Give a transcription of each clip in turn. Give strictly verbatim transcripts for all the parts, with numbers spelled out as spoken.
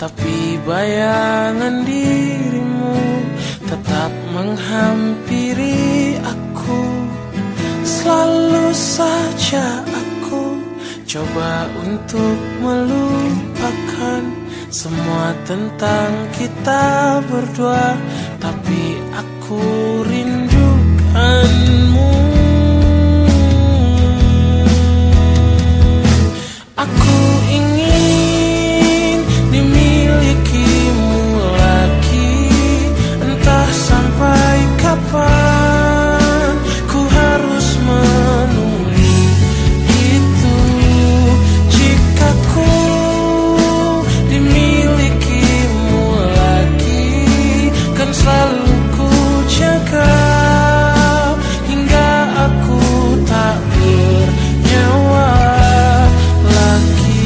tapi bayangan dirimu tetap menghampiri aku. Selalu saja aku coba untuk melupakan semua tentang kita berdua, tapi aku rindukanmu. Aku ingin dimilikimu lagi, entah sampai kapan ku harus menunggu itu. Jika ku dimilikimu lagi, kan selalu ku jaga hingga aku tak bernyawa lagi.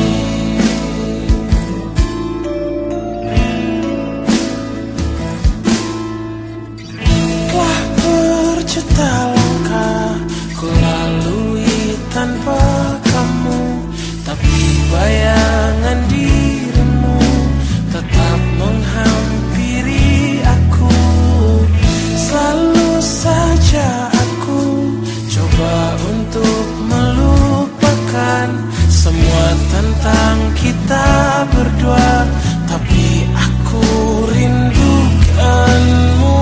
Telah berjuta langkah ku lalui tanpa kamu, tapi bayangan dirimu tetap menghampiri aku. Selalu saja aku coba untuk melupakan semua tentang kita berdua, tapi aku rindukanmu.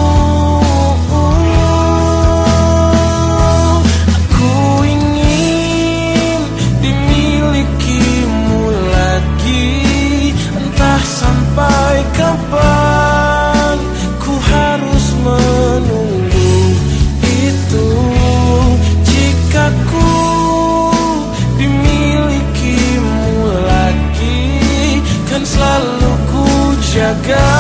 Aku ingin dimilikimu lagi, entah sampai kapan ku harus menunggu itu. Jika ku dimilikimu lagi, kan selalu ku jaga